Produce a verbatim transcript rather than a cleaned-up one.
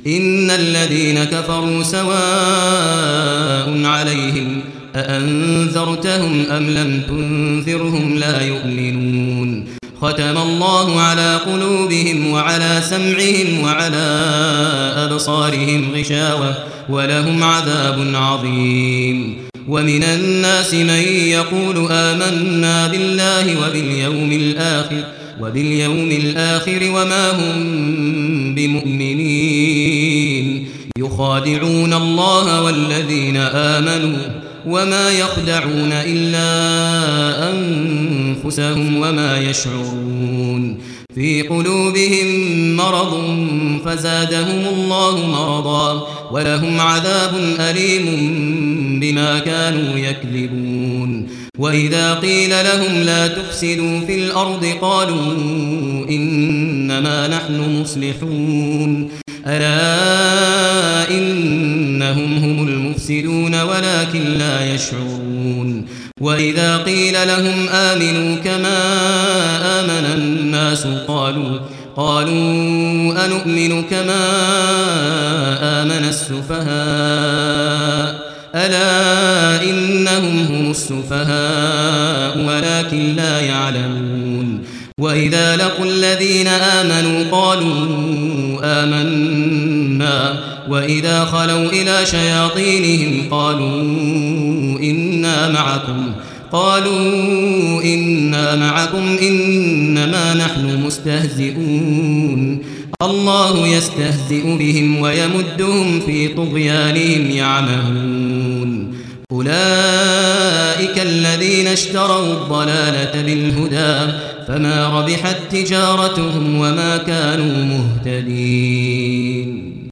إن الذين كفروا سواء عليهم أأنذرتهم أم لم تنذرهم لا يؤمنون ختم الله على قلوبهم وعلى سمعهم وعلى أبصارهم غشاوة ولهم عذاب عظيم ومن الناس من يقول آمنا بالله وباليوم الآخر وباليوم الآخر وما هم بمؤمنين يخادعون الله والذين آمنوا وما يخدعون إلا أنفسهم وما يشعرون في قلوبهم مرض فزادهم الله مرضا ولهم عذاب أليم بما كانوا يكذبون وإذا قيل لهم لا تفسدوا في الأرض قالوا إنما نحن مصلحون ألا إنهم هم المفسدون ولكن لا يشعرون وإذا قيل لهم آمنوا كما آمن الناس قالوا قالوا أنؤمن كما آمن السفهاء ألا إنهم هم السفهاء ولكن لا يعلمون وإذا لقوا الذين آمنوا قالوا آمنا وإذا خلوا إلى شياطينهم قالوا إنا معكم قالوا إنا معكم إنما نحن مستهزئون الله يستهزئ بهم ويمدهم في طغيانهم يعمهون أولئك الذين اشتروا الضلالة بالهدى فما ربحت تجارتهم وما كانوا مهتدين.